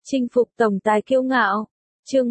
Chinh phục tổng tài kiêu ngạo. Chương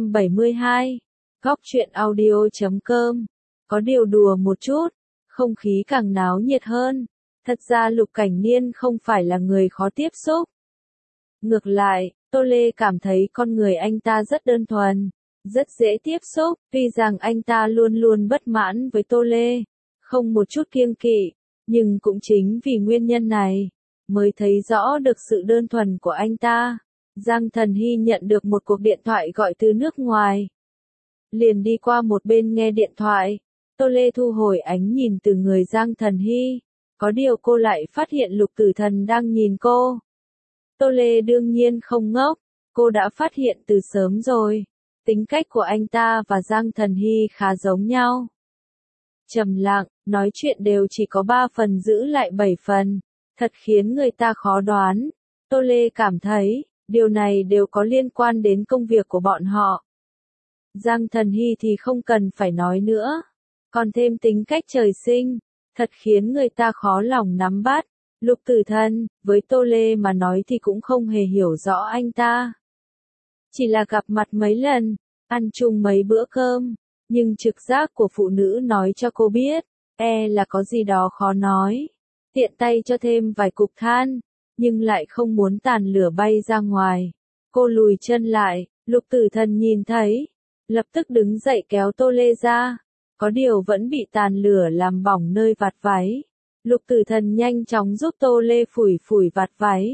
172. Góc truyện audio.com. Có điều đùa một chút, không khí càng náo nhiệt hơn. Thật ra Lục Cảnh Niên không phải là người khó tiếp xúc. Ngược lại, Tô Lê cảm thấy con người anh ta rất đơn thuần, rất dễ tiếp xúc, tuy rằng anh ta luôn luôn bất mãn với Tô Lê, không một chút kiêng kỵ, nhưng cũng chính vì nguyên nhân này, mới thấy rõ được sự đơn thuần của anh ta. Giang Thần Hy nhận được một cuộc điện thoại gọi từ nước ngoài. Liền đi qua một bên nghe điện thoại, Tô Lê thu hồi ánh nhìn từ người Giang Thần Hy, có điều cô lại phát hiện Lục Tử Thần đang nhìn cô. Tô Lê đương nhiên không ngốc, cô đã phát hiện từ sớm rồi, tính cách của anh ta và Giang Thần Hy khá giống nhau. Trầm lặng, nói chuyện đều chỉ có 3 phần giữ lại 7 phần, thật khiến người ta khó đoán. Tô Lê cảm thấy, điều này đều có liên quan đến công việc của bọn họ. Giang Thần Hy thì không cần phải nói nữa, còn thêm tính cách trời sinh, thật khiến người ta khó lòng nắm bắt. Lục Tử Thần, với Tô Lê mà nói thì cũng không hề hiểu rõ anh ta. Chỉ là gặp mặt mấy lần, ăn chung mấy bữa cơm, nhưng trực giác của phụ nữ nói cho cô biết, là có gì đó khó nói. Tiện tay cho thêm vài cục than, nhưng lại không muốn tàn lửa bay ra ngoài. Cô lùi chân lại, Lục Tử Thần nhìn thấy, lập tức đứng dậy kéo Tô Lê ra, có điều vẫn bị tàn lửa làm bỏng nơi vạt váy. Lục Tử Thần nhanh chóng giúp Tô Lê phủi phủi vạt váy.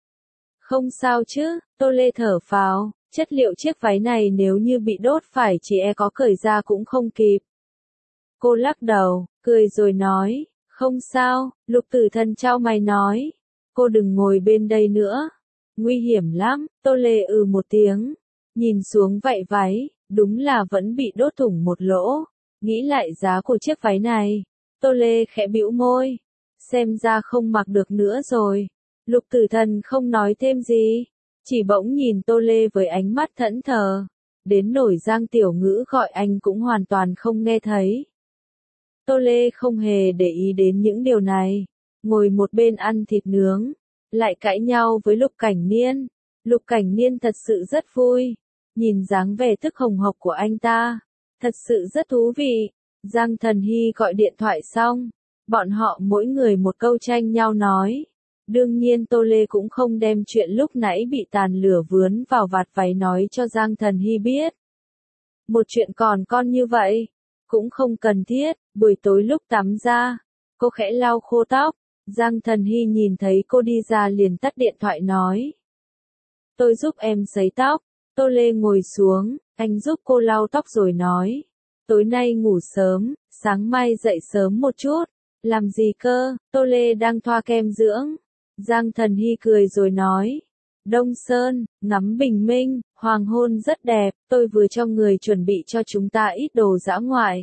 Không sao chứ, Tô Lê thở phào, chất liệu chiếc váy này nếu như bị đốt phải chỉ có cởi ra cũng không kịp. Cô lắc đầu, cười rồi nói, không sao. Lục Tử Thần chau mày nói, cô đừng ngồi bên đây nữa, nguy hiểm lắm. Tô Lê một tiếng, nhìn xuống vậy váy, đúng là vẫn bị đốt thủng một lỗ. Nghĩ lại giá của chiếc váy này, Tô Lê khẽ bĩu môi, xem ra không mặc được nữa rồi. Lục Tử Thần không nói thêm gì, chỉ bỗng nhìn Tô Lê với ánh mắt thẫn thờ, đến nỗi Giang Tiểu Ngữ gọi anh cũng hoàn toàn không nghe thấy. Tô Lê không hề để ý đến những điều này, ngồi một bên ăn thịt nướng, lại cãi nhau với Lục Cảnh Niên. Lục Cảnh Niên thật sự rất vui, nhìn dáng vẻ tức hồng hộc của anh ta, thật sự rất thú vị. Giang Thần Hy gọi điện thoại xong, bọn họ mỗi người một câu tranh nhau nói. Đương nhiên Tô Lê cũng không đem chuyện lúc nãy bị tàn lửa vướn vào vạt váy nói cho Giang Thần Hy biết. Một chuyện còn con như vậy, cũng không cần thiết. Buổi tối lúc tắm ra, cô khẽ lau khô tóc, Giang Thần Hy nhìn thấy cô đi ra liền tắt điện thoại nói. Tôi giúp em sấy tóc. Tô Lê ngồi xuống, anh giúp cô lau tóc rồi nói. Tối nay ngủ sớm, sáng mai dậy sớm một chút. Làm gì cơ? Tô Lê đang thoa kem dưỡng. Giang Thần Hy cười rồi nói. Đông Sơn, ngắm bình minh, hoàng hôn rất đẹp, tôi vừa cho người chuẩn bị cho chúng ta ít đồ dã ngoại.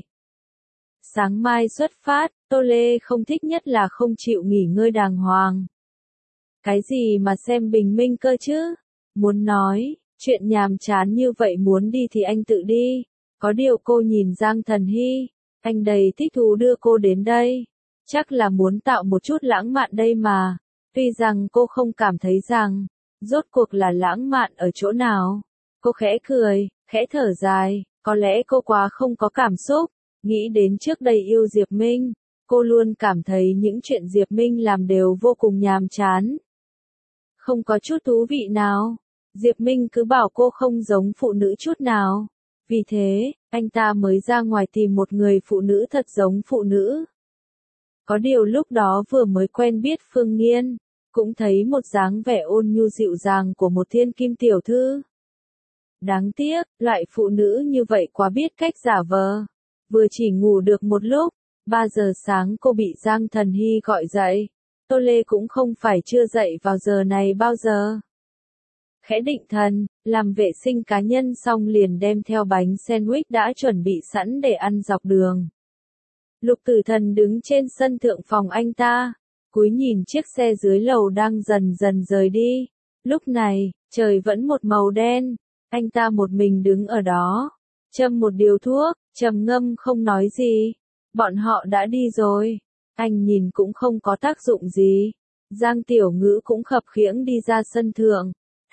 Sáng mai xuất phát, Tô Lê không thích nhất là không chịu nghỉ ngơi đàng hoàng. Cái gì mà xem bình minh cơ chứ? Muốn nói, chuyện nhàm chán như vậy muốn đi thì anh tự đi. Có điều cô nhìn Giang Thần Hy, anh đầy thích thú đưa cô đến đây. Chắc là muốn tạo một chút lãng mạn đây mà. Tuy rằng cô không cảm thấy rằng, rốt cuộc là lãng mạn ở chỗ nào. Cô khẽ cười, khẽ thở dài, có lẽ cô quá không có cảm xúc. Nghĩ đến trước đây yêu Diệp Minh, cô luôn cảm thấy những chuyện Diệp Minh làm đều vô cùng nhàm chán. Không có chút thú vị nào. Diệp Minh cứ bảo cô không giống phụ nữ chút nào. Vì thế, anh ta mới ra ngoài tìm một người phụ nữ thật giống phụ nữ. Có điều lúc đó vừa mới quen biết Phương Nghiên, cũng thấy một dáng vẻ ôn nhu dịu dàng của một thiên kim tiểu thư. Đáng tiếc, loại phụ nữ như vậy quá biết cách giả vờ. Vừa chỉ ngủ được một lúc, 3 giờ sáng cô bị Giang Thần Hy gọi dậy. Tô Lê cũng không phải chưa dậy vào giờ này bao giờ. Khẽ định thần, làm vệ sinh cá nhân xong liền đem theo bánh sandwich đã chuẩn bị sẵn để ăn dọc đường. Lục Tử Thần đứng trên sân thượng phòng anh ta, cúi nhìn chiếc xe dưới lầu đang dần dần rời đi. Lúc này, trời vẫn một màu đen, anh ta một mình đứng ở đó, châm một điếu thuốc, trầm ngâm không nói gì. Bọn họ đã đi rồi, anh nhìn cũng không có tác dụng gì. Giang Tiểu Ngữ cũng khập khiễng đi ra sân thượng,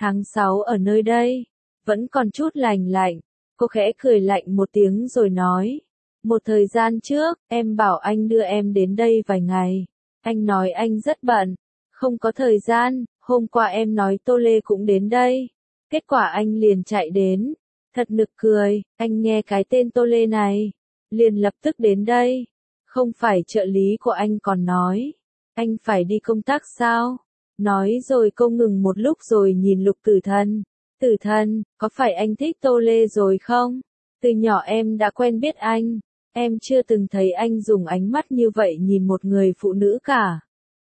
Tháng 6 ở nơi đây, vẫn còn chút lành lạnh. Cô khẽ cười lạnh một tiếng rồi nói. Một thời gian trước, em bảo anh đưa em đến đây vài ngày. Anh nói anh rất bận, không có thời gian. Hôm qua em nói Tô Lê cũng đến đây. Kết quả anh liền chạy đến. Thật nực cười, anh nghe cái tên Tô Lê này, liền lập tức đến đây. Không phải trợ lý của anh còn nói, anh phải đi công tác sao? Nói rồi cô ngừng một lúc rồi nhìn Lục Tử Thần. Tử Thần, có phải anh thích Tô Lê rồi không? Từ nhỏ em đã quen biết anh, em chưa từng thấy anh dùng ánh mắt như vậy nhìn một người phụ nữ cả.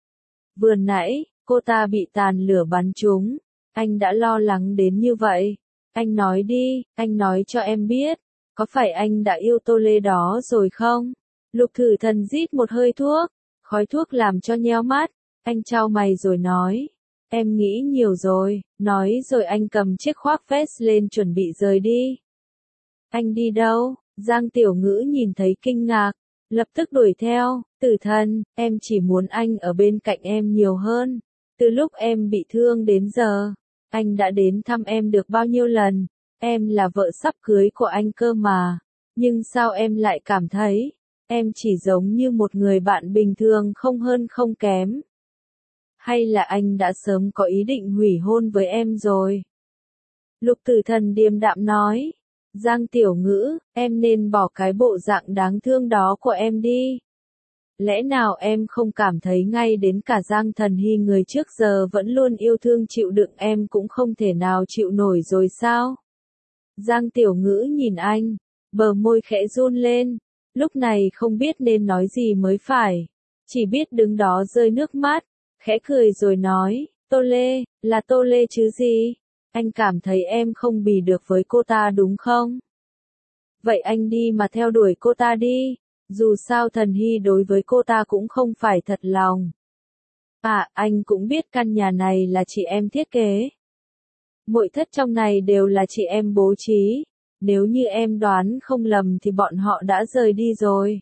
Vừa nãy, cô ta bị tàn lửa bắn trúng, anh đã lo lắng đến như vậy. Anh nói đi, anh nói cho em biết, có phải anh đã yêu Tô Lê đó rồi không? Lục Tử Thần rít một hơi thuốc, khói thuốc làm cho nheo mắt, anh chau mày rồi nói, em nghĩ nhiều rồi, nói rồi anh cầm chiếc khoác vest lên chuẩn bị rời đi. Anh đi đâu? Giang Tiểu Ngữ nhìn thấy kinh ngạc, lập tức đuổi theo, Tử Thần, em chỉ muốn anh ở bên cạnh em nhiều hơn. Từ lúc em bị thương đến giờ, anh đã đến thăm em được bao nhiêu lần, em là vợ sắp cưới của anh cơ mà, nhưng sao em lại cảm thấy, em chỉ giống như một người bạn bình thường không hơn không kém. Hay là anh đã sớm có ý định hủy hôn với em rồi? Lục Tử Thần điềm đạm nói, Giang Tiểu Ngữ, em nên bỏ cái bộ dạng đáng thương đó của em đi. Lẽ nào em không cảm thấy ngay đến cả Giang Thần Hy người trước giờ vẫn luôn yêu thương chịu đựng em cũng không thể nào chịu nổi rồi sao? Giang Tiểu Ngữ nhìn anh, bờ môi khẽ run lên, lúc này không biết nên nói gì mới phải, chỉ biết đứng đó rơi nước mắt, khẽ cười rồi nói, Tô Lê, là Tô Lê chứ gì? Anh cảm thấy em không bì được với cô ta đúng không? Vậy anh đi mà theo đuổi cô ta đi. Dù sao Thần Hy đối với cô ta cũng không phải thật lòng. À, anh cũng biết căn nhà này là chị em thiết kế. Nội thất trong này đều là chị em bố trí. Nếu như em đoán không lầm thì bọn họ đã rời đi rồi.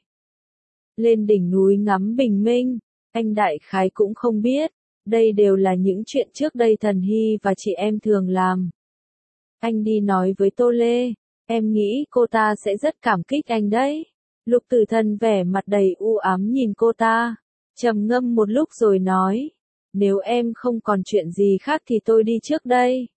Lên đỉnh núi ngắm bình minh, anh đại khái cũng không biết. Đây đều là những chuyện trước đây Thần Hy và chị em thường làm. Anh đi nói với Tô Lê, em nghĩ cô ta sẽ rất cảm kích anh đấy. Lục Tử Thần vẻ mặt đầy u ám nhìn cô ta, trầm ngâm một lúc rồi nói, nếu em không còn chuyện gì khác thì tôi đi trước đây.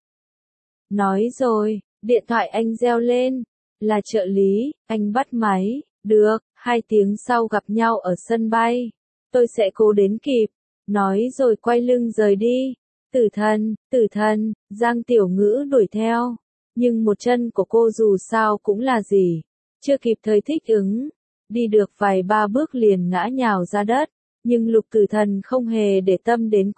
Nói rồi, điện thoại anh reo lên, là trợ lý, anh bắt máy, được, 2 tiếng sau gặp nhau ở sân bay, tôi sẽ cố đến kịp, nói rồi quay lưng rời đi. Tử Thần, Giang Tiểu Ngữ đuổi theo, nhưng một chân của cô dù sao cũng là gì, chưa kịp thời thích ứng. Đi được vài ba bước liền ngã nhào ra đất, nhưng Lục Tử Thần không hề để tâm đến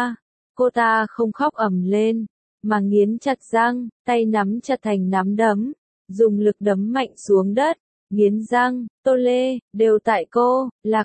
cô ta không khóc ầm lên, mà nghiến chặt răng, tay nắm chặt thành nắm đấm, dùng lực đấm mạnh xuống đất, nghiến răng, Tô Lê, đều tại cô,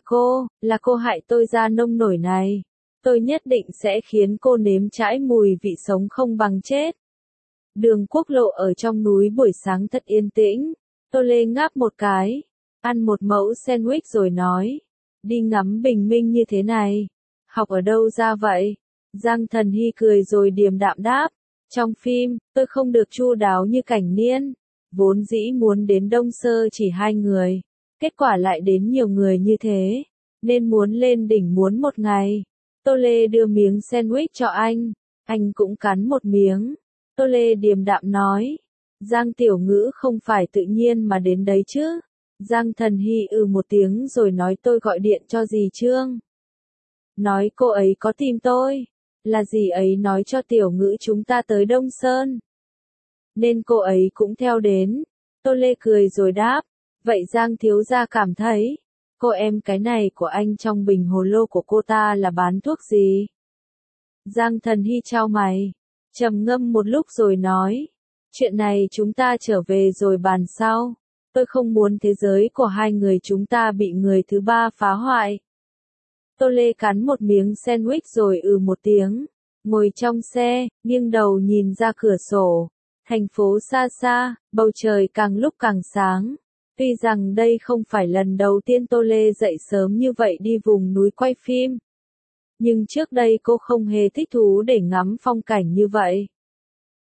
là cô hại tôi ra nông nổi này, tôi nhất định sẽ khiến cô nếm trải mùi vị sống không bằng chết. Đường quốc lộ ở trong núi buổi sáng thật yên tĩnh, Tô Lê ngáp một cái, ăn một mẫu sandwich rồi nói, đi ngắm bình minh như thế này, học ở đâu ra vậy? Giang Thần Hy cười rồi điềm đạm đáp, trong phim, tôi không được chu đáo như Cảnh Niên, vốn dĩ muốn đến Đông Sơ chỉ 2 người, kết quả lại đến nhiều người như thế, nên muốn lên đỉnh muốn một ngày. Tô Lê đưa miếng sandwich cho anh cũng cắn một miếng, Tô Lê điềm đạm nói, Giang Tiểu Ngữ không phải tự nhiên mà đến đấy chứ. Giang Thần Hy một tiếng rồi nói tôi gọi điện cho dì Trương. Nói cô ấy có tìm tôi, là dì ấy nói cho Tiểu Ngữ chúng ta tới Đông Sơn. Nên cô ấy cũng theo đến. Tô Lê cười rồi đáp, vậy Giang thiếu gia cảm thấy, cô em cái này của anh trong bình hồ lô của cô ta là bán thuốc gì? Giang Thần Hy chau mày, trầm ngâm một lúc rồi nói, chuyện này chúng ta trở về rồi bàn sau. Tôi không muốn thế giới của 2 người chúng ta bị người thứ ba phá hoại. Tô Lê cắn một miếng sandwich rồi một tiếng, ngồi trong xe, nghiêng đầu nhìn ra cửa sổ. Thành phố xa xa, bầu trời càng lúc càng sáng. Tuy rằng đây không phải lần đầu tiên Tô Lê dậy sớm như vậy đi vùng núi quay phim. Nhưng trước đây cô không hề thích thú để ngắm phong cảnh như vậy.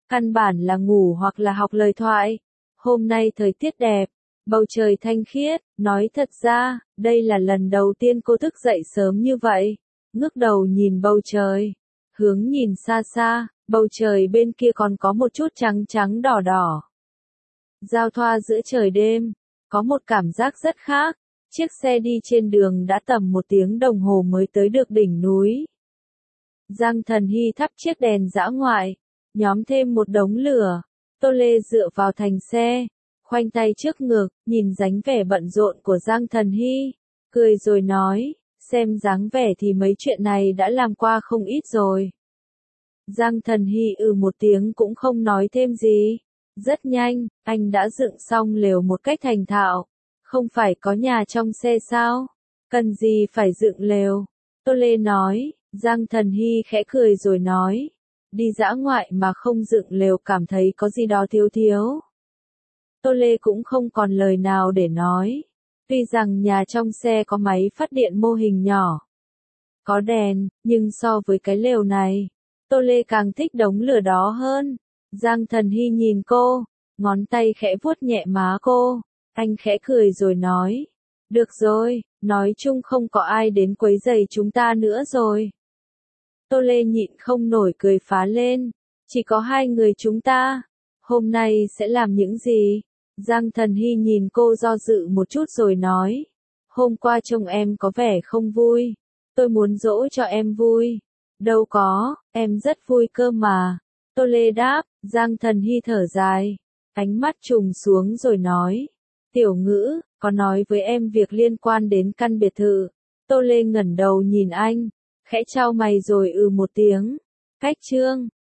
Căn bản là ngủ hoặc là học lời thoại. Hôm nay thời tiết đẹp, bầu trời thanh khiết, nói thật ra, đây là lần đầu tiên cô thức dậy sớm như vậy. Ngước đầu nhìn bầu trời, hướng nhìn xa xa, bầu trời bên kia còn có một chút trắng trắng đỏ đỏ. Giao thoa giữa trời đêm, có một cảm giác rất khác. Chiếc xe đi trên đường đã tầm 1 tiếng đồng hồ mới tới được đỉnh núi. Giang Thần Hy thắp chiếc đèn dã ngoại, nhóm thêm một đống lửa. Tô Lê dựa vào thành xe, khoanh tay trước ngực, nhìn dáng vẻ bận rộn của Giang Thần Hy, cười rồi nói, xem dáng vẻ thì mấy chuyện này đã làm qua không ít rồi. Giang Thần Hy một tiếng cũng không nói thêm gì. Rất nhanh, anh đã dựng xong lều một cách thành thạo. Không phải có nhà trong xe sao? Cần gì phải dựng lều? Tô Lê nói. Giang Thần Hy khẽ cười rồi nói. Đi dã ngoại mà không dựng lều cảm thấy có gì đó thiếu thiếu. Tô Lê cũng không còn lời nào để nói. Tuy rằng nhà trong xe có máy phát điện mô hình nhỏ, có đèn, nhưng so với cái lều này, Tô Lê càng thích đống lửa đó hơn. Giang Thần Hy nhìn cô, ngón tay khẽ vuốt nhẹ má cô. Anh khẽ cười rồi nói. Được rồi, nói chung không có ai đến quấy rầy chúng ta nữa rồi. Tô Lê nhịn không nổi cười phá lên. Chỉ có 2 người chúng ta. Hôm nay sẽ làm những gì? Giang Thần Hy nhìn cô do dự một chút rồi nói. Hôm qua trông em có vẻ không vui. Tôi muốn dỗ cho em vui. Đâu có, em rất vui cơ mà. Tô Lê đáp. Giang Thần Hy thở dài. Ánh mắt trùng xuống rồi nói. Tiểu Ngữ, có nói với em việc liên quan đến căn biệt thự. Tô Lê ngẩng đầu nhìn anh, khẽ chau mày rồi một tiếng. Cách chương